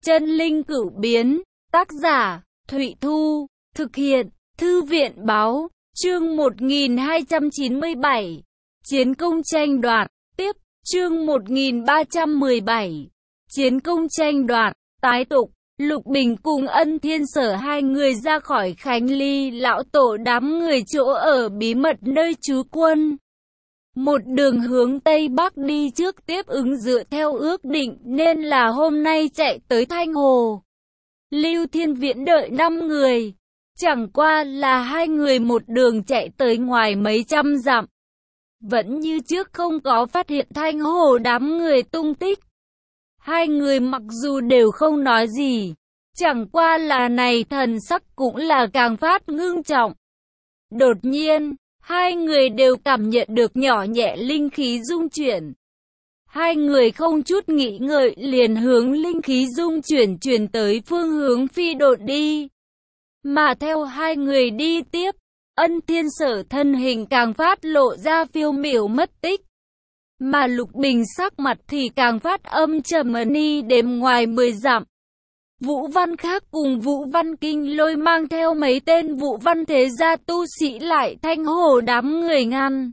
Chân linh cửu biến, tác giả, Thụy Thu, thực hiện, Thư viện báo, chương 1297, Chiến công tranh đoạt, tiếp, chương 1317, Chiến công tranh đoạt, tái tục. Lục Bình cùng Ân Thiên Sở hai người ra khỏi Khánh Ly lão tổ đám người chỗ ở bí mật nơi trú quân. Một đường hướng Tây Bắc đi trước tiếp ứng dựa theo ước định nên là hôm nay chạy tới Thanh Hồ. Lưu Thiên Viễn đợi 5 người. Chẳng qua là hai người một đường chạy tới ngoài mấy trăm dặm. Vẫn như trước không có phát hiện Thanh Hồ đám người tung tích. Hai người mặc dù đều không nói gì, chẳng qua là này thần sắc cũng là càng phát ngưng trọng. Đột nhiên, hai người đều cảm nhận được nhỏ nhẹ linh khí dung chuyển. Hai người không chút nghĩ ngợi liền hướng linh khí dung chuyển tới phương hướng phi độn đi. Mà theo hai người đi tiếp, Ân Thiên Sở thân hình càng phát lộ ra phiêu miểu mất tích. Mà Lục Bình sắc mặt thì càng phát âm trầm đi đêm ngoài 10 dặm. Vũ Văn Khác cùng Vũ Văn Kinh Lôi mang theo mấy tên Vũ Văn thế gia tu sĩ lại Thanh Hồ đám người ngăn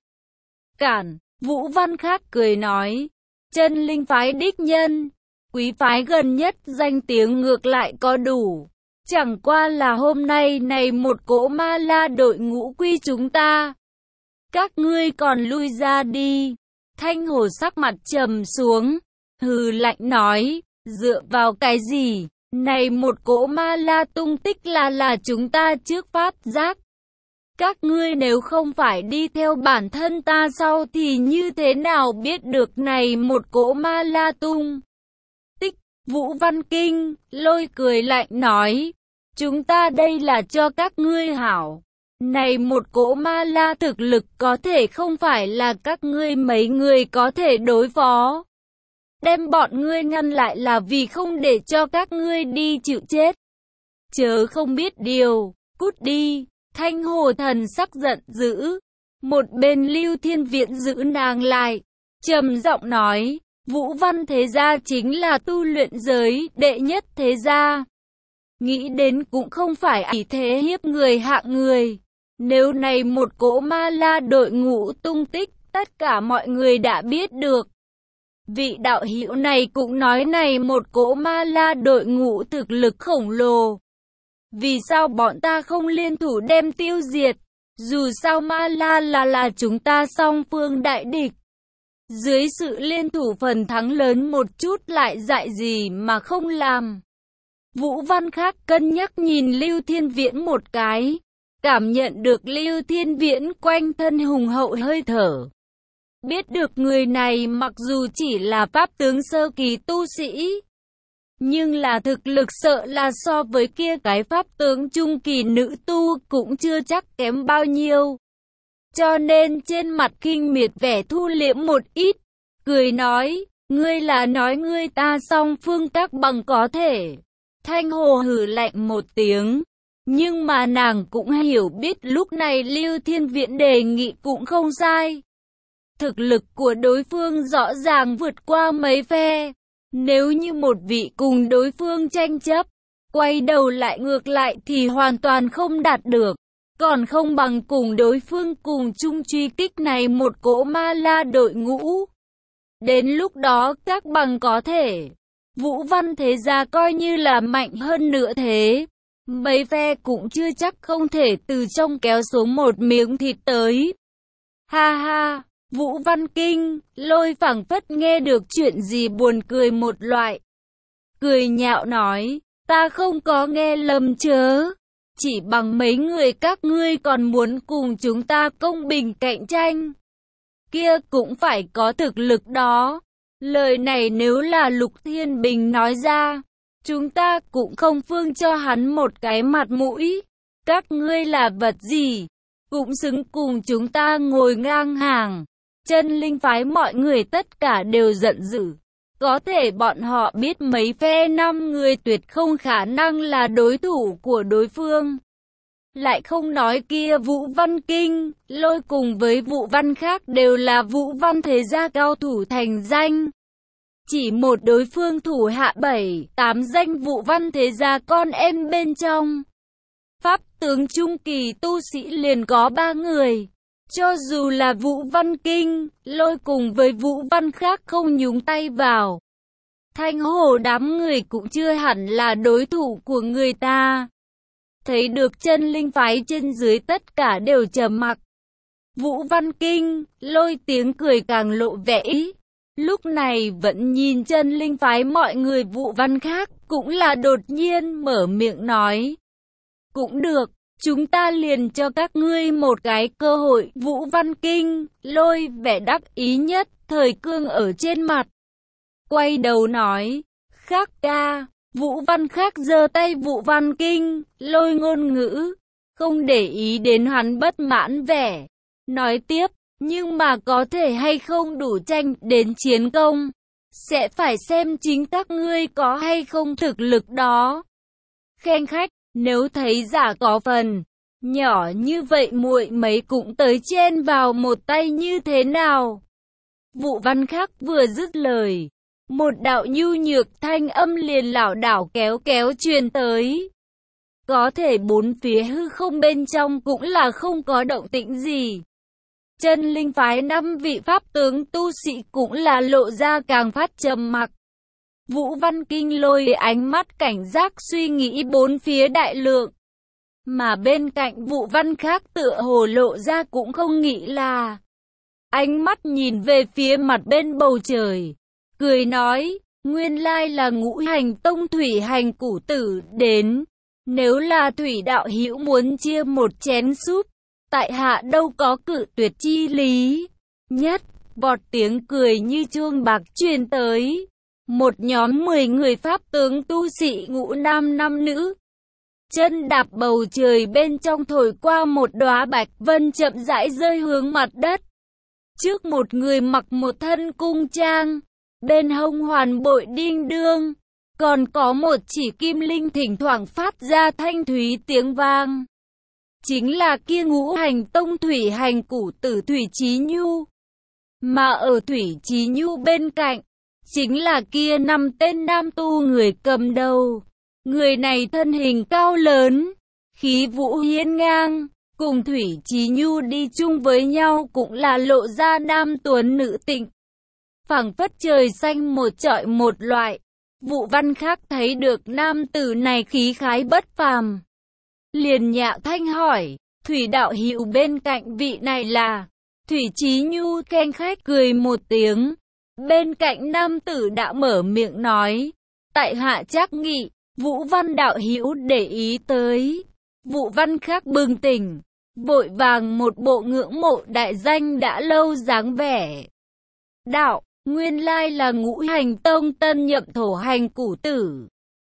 cản. Vũ Văn Khác cười nói, Chân linh phái đích nhân, quý phái gần nhất danh tiếng ngược lại có đủ. Chẳng qua là hôm nay này một cỗ ma la đội ngũ quy chúng ta. Các ngươi còn lui ra đi. Thanh Hồ sắc mặt trầm xuống, hừ lạnh nói, dựa vào cái gì? Này một cỗ ma la tung tích là chúng ta trước phát giác. Các ngươi nếu không phải đi theo bản thân ta sau thì như thế nào biết được này một cỗ ma la tung tích? Vũ Văn Kinh Lôi cười lạnh nói, chúng ta đây là cho các ngươi hảo. Này một cỗ ma la thực lực có thể không phải là các ngươi mấy người có thể đối phó. Đem bọn ngươi ngăn lại là vì không để cho các ngươi đi chịu chết. Chớ không biết điều, cút đi. Thanh Hồ thần sắc giận dữ. Một bên Lưu Thiên Viễn giữ nàng lại, trầm giọng nói, Vũ Văn thế gia chính là tu luyện giới đệ nhất thế gia. Nghĩ đến cũng không phải ý thế hiếp người hạng người. Nếu này một cỗ ma la đội ngũ tung tích, tất cả mọi người đã biết được. Vị đạo hữu này cũng nói này một cỗ ma la đội ngũ thực lực khổng lồ. Vì sao bọn ta không liên thủ đem tiêu diệt? Dù sao ma la là chúng ta song phương đại địch. Dưới sự liên thủ phần thắng lớn một chút lại dại gì mà không làm. Vũ Văn Khác cân nhắc nhìn Lưu Thiên Viễn một cái. Cảm nhận được Lưu Thiên Viễn quanh thân hùng hậu hơi thở. Biết được người này mặc dù chỉ là pháp tướng sơ kỳ tu sĩ, nhưng là thực lực sợ là so với kia cái pháp tướng trung kỳ nữ tu cũng chưa chắc kém bao nhiêu. Cho nên trên mặt khinh miệt vẻ thu liễm một ít, cười nói, ngươi là nói ngươi ta song phương các bằng có thể. Thanh Hồ hừ lạnh một tiếng. Nhưng mà nàng cũng hiểu biết lúc này Lưu Thiên Viễn đề nghị cũng không sai. Thực lực của đối phương rõ ràng vượt qua mấy phe. Nếu như một vị cùng đối phương tranh chấp, quay đầu lại ngược lại thì hoàn toàn không đạt được. Còn không bằng cùng đối phương cùng chung truy kích này một cỗ ma la đội ngũ. Đến lúc đó các bằng có thể. Vũ Văn thế gia coi như là mạnh hơn nữa thế. Mấy phe cũng chưa chắc không thể từ trong kéo xuống một miếng thịt tới. Ha ha, Vũ Văn Kinh Lôi phảng phất nghe được chuyện gì buồn cười một loại. Cười nhạo nói, ta không có nghe lầm chớ. Chỉ bằng mấy người các ngươi còn muốn cùng chúng ta công bình cạnh tranh. Kia cũng phải có thực lực đó. Lời này nếu là Lục Thiên Bình nói ra, chúng ta cũng không phương cho hắn một cái mặt mũi. Các ngươi là vật gì? Cũng xứng cùng chúng ta ngồi ngang hàng. Chân linh phái mọi người tất cả đều giận dữ. Có thể bọn họ biết mấy phe 5 người tuyệt không khả năng là đối thủ của đối phương. Lại không nói kia Vũ Văn Kinh Lôi cùng với Vũ Văn Khác đều là Vũ Văn thế gia cao thủ thành danh. chỉ một đối phương thủ hạ 7-8 danh Vũ Văn thế gia con em bên trong. Pháp tướng trung kỳ tu sĩ liền có 3 người. Cho dù là Vũ Văn Kinh, Lôi cùng với Vũ Văn khác không nhúng tay vào, Thanh Hồ đám người cũng chưa hẳn là đối thủ của người ta. Thấy được chân linh phái trên dưới tất cả đều trầm mặc. Vũ Văn Kinh, Lôi tiếng cười càng lộ vẻ ý. Lúc này vẫn nhìn chân linh phái mọi người. Vũ Văn khác cũng là đột nhiên mở miệng nói. Cũng được, chúng ta liền cho các ngươi một cái cơ hội. Vũ Văn Kinh, Lôi vẻ đắc ý nhất, thời cương ở trên mặt. Quay đầu nói, khác ca. Vũ Văn khác giơ tay. Vũ Văn Kinh, Lôi ngôn ngữ, không để ý đến hắn bất mãn vẻ. Nói tiếp, nhưng mà có thể hay không đủ tranh đến chiến công, sẽ phải xem chính các ngươi có hay không thực lực đó. Khen khách, nếu thấy giả có phần nhỏ như vậy muội mấy cũng tới chen vào một tay như thế nào? Vũ Văn khác vừa dứt lời, một đạo nhu nhược thanh âm liền lảo đảo kéo kéo truyền tới. Có thể bốn phía hư không bên trong cũng là không có động tĩnh gì. Chân linh phái 5 vị pháp tướng tu sĩ cũng là lộ ra càng phát trầm mặc. Vũ Văn Kinh Lôi ánh mắt cảnh giác suy nghĩ bốn phía đại lượng. Mà bên cạnh Vũ Văn khác tựa hồ lộ ra cũng không nghĩ là. Ánh mắt nhìn về phía mặt bên bầu trời, cười nói, nguyên lai là Ngũ Hành Tông Thủy Hành Củ Tử đến. Nếu là Thủy đạo hữu muốn chia một chén súp, tại hạ đâu có cự tuyệt chi lý. Nhất, vọt tiếng cười như chuông bạc truyền tới. Một nhóm 10 người pháp tướng tu sĩ ngũ nam nam nữ. Chân đạp bầu trời bên trong thổi qua một đóa bạch vân chậm rãi rơi hướng mặt đất. Trước một người mặc một thân cung trang, bên hông hoàn bội đinh đương, còn có một chỉ kim linh thỉnh thoảng phát ra thanh thúy tiếng vang. Chính là kia Ngũ Hành Tông Thủy Hành Củ Tử Thủy Chí Nhu. Mà ở Thủy Chí Nhu bên cạnh, chính là kia 5 tên nam tu người cầm đầu. Người này thân hình cao lớn, khí vũ hiên ngang, cùng Thủy Chí Nhu đi chung với nhau cũng là lộ ra nam tuấn nữ tịnh. Phảng phất trời xanh một chọi một loại. Vũ Văn khác thấy được nam tử này khí khái bất phàm, liền nhạ thanh hỏi, Thủy đạo hữu bên cạnh vị này là? Thủy Chí Nhu khen khách cười một tiếng. Bên cạnh nam tử đã mở miệng nói, tại hạ Trác Nghị, Vũ Văn đạo hữu để ý tới. Vũ Văn khác bừng tỉnh, vội vàng một bộ ngưỡng mộ đại danh đã lâu dáng vẻ. Đạo, nguyên lai là Ngũ Hành Tông tân nhậm thổ hành củ tử.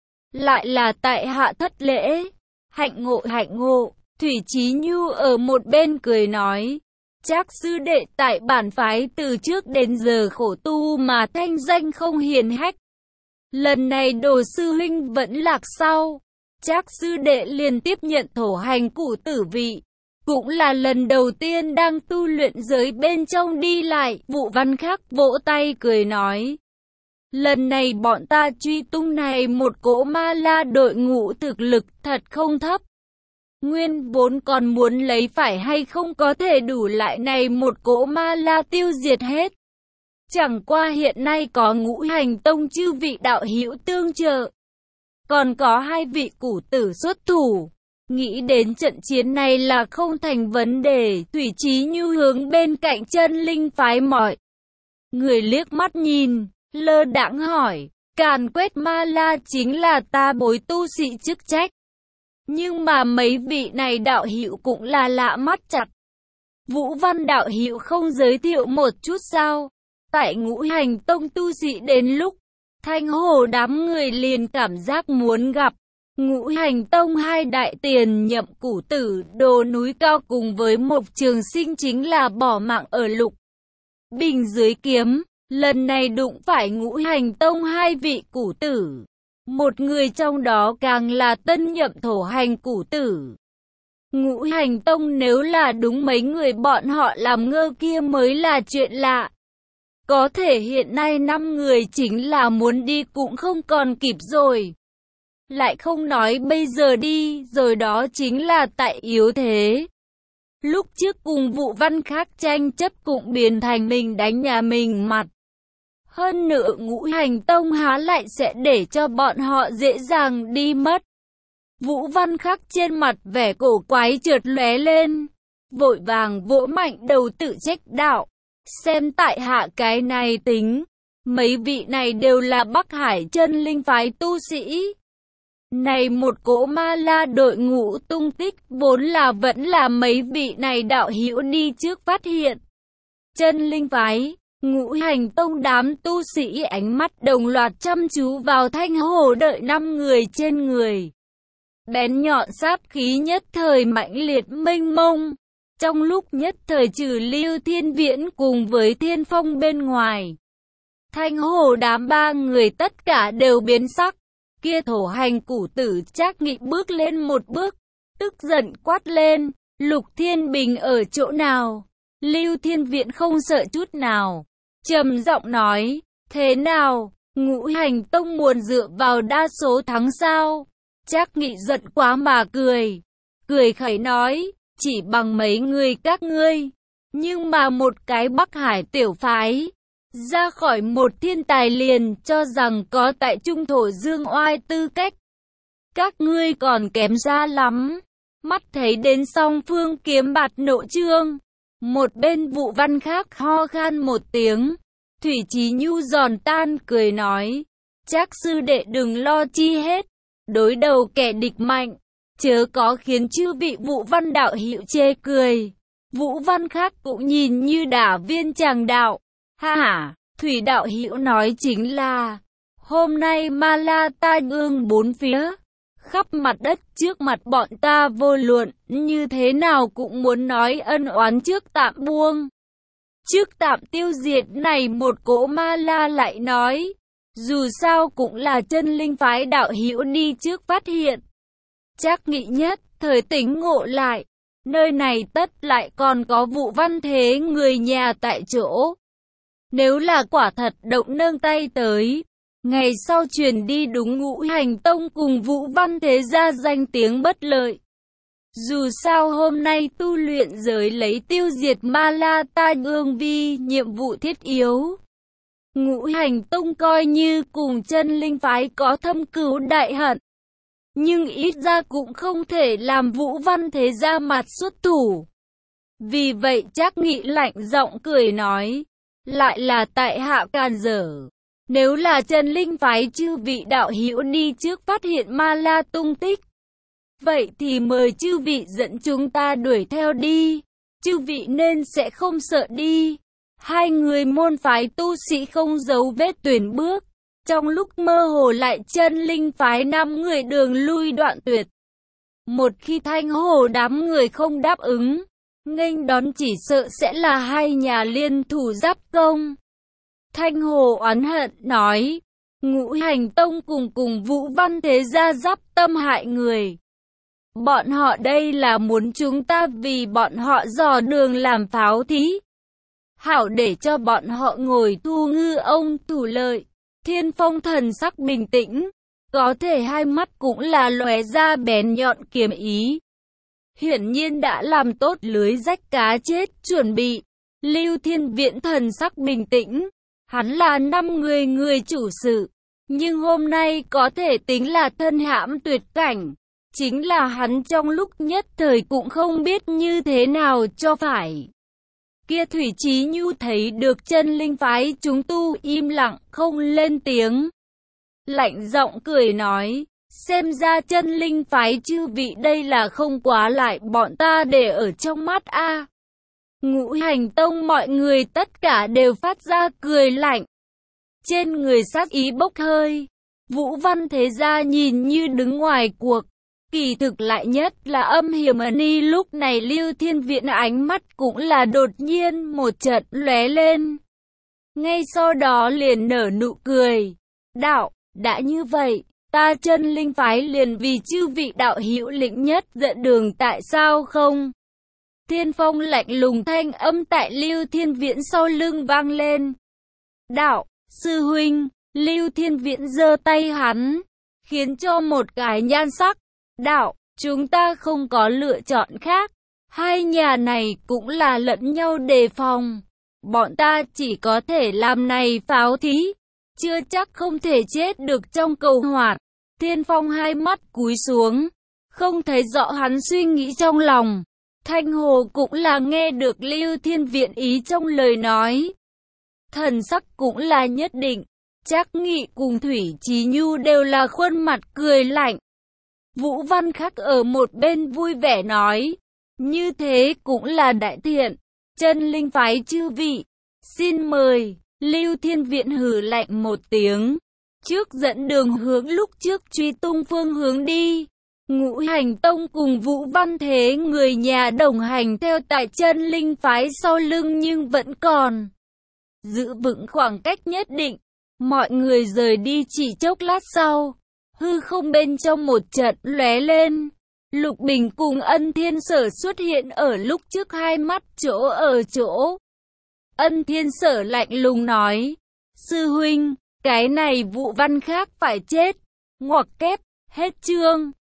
Lại là tại hạ thất lễ. Hạnh ngộ, Thủy Chí Nhu ở một bên cười nói, Trác sư đệ tại bản phái từ trước đến giờ khổ tu mà thanh danh không hiển hách. Lần này Đồ sư huynh vẫn lạc sau, Trác sư đệ liền tiếp nhận thổ hành củ tử vị, cũng là lần đầu tiên đang tu luyện giới bên trong đi lại. Vũ Văn khác vỗ tay cười nói, lần này bọn ta truy tung này một cỗ ma la đội ngũ thực lực thật không thấp. Nguyên vốn còn muốn lấy phải hay không có thể đủ lại này một cỗ ma la tiêu diệt hết. Chẳng qua hiện nay có Ngũ Hành Tông chư vị đạo hữu tương trợ, còn có 2 vị củ tử xuất thủ, nghĩ đến trận chiến này là không thành vấn đề. Thủy Chí Nhu hướng bên cạnh chân linh phái mọi người liếc mắt nhìn, lơ đãng hỏi, càn quét ma la chính là ta bối tu sĩ chức trách. Nhưng mà mấy vị này đạo hữu cũng là lạ mắt chặt. Vũ Văn đạo hữu không giới thiệu một chút sao? Tại Ngũ Hành Tông tu sĩ đến lúc Thanh Hồ đám người liền cảm giác muốn gặp. Ngũ Hành Tông 2 đại tiền nhậm củ tử Đồ núi cao cùng với Mộc Trường Sinh chính là bỏ mạng ở Lục Bình dưới kiếm. Lần này đụng phải Ngũ Hành Tông 2 vị củ tử. Một người trong đó càng là tân nhậm thổ hành củ tử. Ngũ Hành Tông nếu là đúng mấy người bọn họ làm ngơ kia mới là chuyện lạ. Có thể hiện nay 5 người chính là muốn đi cũng không còn kịp rồi. Lại không nói bây giờ đi rồi đó chính là tại yếu thế. Lúc trước cùng Vũ Văn khác tranh chấp cũng biến thành mình đánh nhà mình mặt. Hơn nữa Ngũ Hành Tông há lại sẽ để cho bọn họ dễ dàng đi mất. Vũ Văn khắc trên mặt vẻ cổ quái chợt lóe lên, vội vàng vỗ mạnh đầu tự trách đạo. Xem tại hạ cái này tính, mấy vị này đều là Bắc Hải chân linh phái tu sĩ. Này một cỗ ma la đội ngũ tung tích vốn là vẫn là mấy vị này đạo hữu đi trước phát hiện. Chân linh phái, Ngũ Hành Tông đám tu sĩ ánh mắt đồng loạt chăm chú vào Thanh Hồ đợi 5 người trên người. Bén nhọn sát khí nhất thời mãnh liệt mênh mông. Trong lúc nhất thời trừ Lưu Thiên Viễn cùng với Thiên Phong bên ngoài, Thanh Hồ đám 3 người tất cả đều biến sắc. Kia thổ hành củ tử Trác Nghị bước lên một bước, tức giận quát lên, Lục Thiên Bình ở chỗ nào? Lưu Thiên Viễn không sợ chút nào, trầm giọng nói, thế nào, Ngũ Hành Tông muốn dựa vào đa số thắng sao? Trác Nghị giận quá mà cười khẩy nói, chỉ bằng mấy người các ngươi, nhưng mà một cái Bắc Hải tiểu phái, ra khỏi một thiên tài liền cho rằng có tại trung thổ dương oai tư cách. Các ngươi còn kém xa lắm. Mắt thấy đến song phương kiếm bạt nộ trương. Một bên Vũ Văn khác ho khan một tiếng. Thủy Chí Nhu giòn tan cười nói. Trác sư đệ đừng lo chi hết. Đối đầu kẻ địch mạnh. Chớ có khiến chư vị Vũ Văn đạo hữu chê cười. Vũ Văn khác cũng nhìn như đả viên chàng đạo. Ha ha, Thủy đạo hữu nói chính là, hôm nay ma la tai ương bốn phía, khắp mặt đất trước mặt bọn ta vô luận, như thế nào cũng muốn nói ân oán trước tạm buông. Trước tạm tiêu diệt này một cỗ ma la lại nói, dù sao cũng là chân linh phái đạo hữu đi trước phát hiện. Trác Nghị nhất thời tỉnh ngộ lại, nơi này tất lại còn có Vũ Văn thế người nhà tại chỗ. Nếu là quả thật động nâng tay tới, ngày sau truyền đi đúng Ngũ Hành Tông cùng Vũ Văn thế gia danh tiếng bất lợi. Dù sao hôm nay tu luyện giới lấy tiêu diệt ma la tai ương vi nhiệm vụ thiết yếu. Ngũ Hành Tông coi như cùng chân linh phái có thâm cừu đại hận. Nhưng ít ra cũng không thể làm Vũ Văn thế gia mặt xuất thủ. Vì vậy Trác Nghị lạnh giọng cười nói. Lại là tại hạ càn dở. Nếu là chân linh phái chư vị đạo hữu đi trước phát hiện ma la tung tích, vậy thì mời chư vị dẫn chúng ta đuổi theo đi. Chư vị nên sẽ không sợ đi. Hai người môn phái tu sĩ không giấu vết tuyển bước. Trong lúc mơ hồ lại chân linh phái 5 người đường lui đoạn tuyệt. Một khi Thanh Hồ đám người không đáp ứng, nghênh đón chỉ sợ sẽ là hai nhà liên thủ giáp công. Thanh Hồ oán hận nói, Ngũ Hành Tông cùng Vũ Văn thế gia giáp tâm hại người. Bọn họ đây là muốn chúng ta vì bọn họ dò đường làm pháo thí. Hảo để cho bọn họ ngồi thu ngư ông thủ lợi. Thiên Phong thần sắc bình tĩnh, có thể hai mắt cũng là lóe ra bén nhọn kiếm ý. Hiển nhiên đã làm tốt lưới rách cá chết chuẩn bị. Lưu Thiên Viễn thần sắc bình tĩnh, hắn là 5 người chủ sự, nhưng hôm nay có thể tính là thân hãm tuyệt cảnh. Chính là hắn trong lúc nhất thời cũng không biết như thế nào cho phải. Kia Thủy Chí Nhu thấy được chân linh phái chúng tu im lặng không lên tiếng. Lạnh giọng cười nói, xem ra chân linh phái chư vị đây là không quá lại bọn ta để ở trong mắt a. Ngũ Hành Tông mọi người tất cả đều phát ra cười lạnh. Trên người sát ý bốc hơi. Vũ Văn thế gia nhìn như đứng ngoài cuộc. Kỳ thực lại nhất là âm hiểm ni lúc này Lưu Thiên Viễn ánh mắt cũng là đột nhiên một chợt lóe lên. Ngay sau đó liền nở nụ cười. Đạo, đã như vậy, ta chân linh phái liền vì chư vị đạo hữu lĩnh nhất dẫn đường tại sao không? Thiên Phong lạnh lùng thanh âm tại Lưu Thiên Viễn sau lưng vang lên. đạo, sư huynh, Lưu Thiên Viễn giơ tay hắn, khiến cho một cái nhan sắc, đạo, chúng ta không có lựa chọn khác, hai nhà này cũng là lẫn nhau đề phòng, bọn ta chỉ có thể làm này pháo thí, chưa chắc không thể chết được trong cầu hoạt. Thiên Phong hai mắt cúi xuống, không thấy rõ hắn suy nghĩ trong lòng. Thanh Hồ cũng là nghe được Lưu Thiên Viễn ý trong lời nói. Thần sắc cũng là nhất định, Trác Nghị cùng Thủy Chí Nhu đều là khuôn mặt cười lạnh. Vũ Văn Khắc ở một bên vui vẻ nói, như thế cũng là đại thiện, chân linh phái chư vị, xin mời. Lưu Thiên Viễn hừ lạnh một tiếng, trước dẫn đường hướng lúc trước truy tung phương hướng đi. Ngũ Hành Tông cùng Vũ Văn Thế người nhà đồng hành theo tại chân linh phái sau lưng nhưng vẫn còn giữ vững khoảng cách nhất định. Mọi người rời đi chỉ chốc lát sau, hư không bên trong một trận lóe lên. Lục Bình cùng Ân Thiên Sở xuất hiện ở lúc trước hai mắt chỗ ở chỗ. Ân Thiên Sở lạnh lùng nói, sư huynh, cái này Vũ Văn Khác phải chết. Ngoặc kép, hết chương.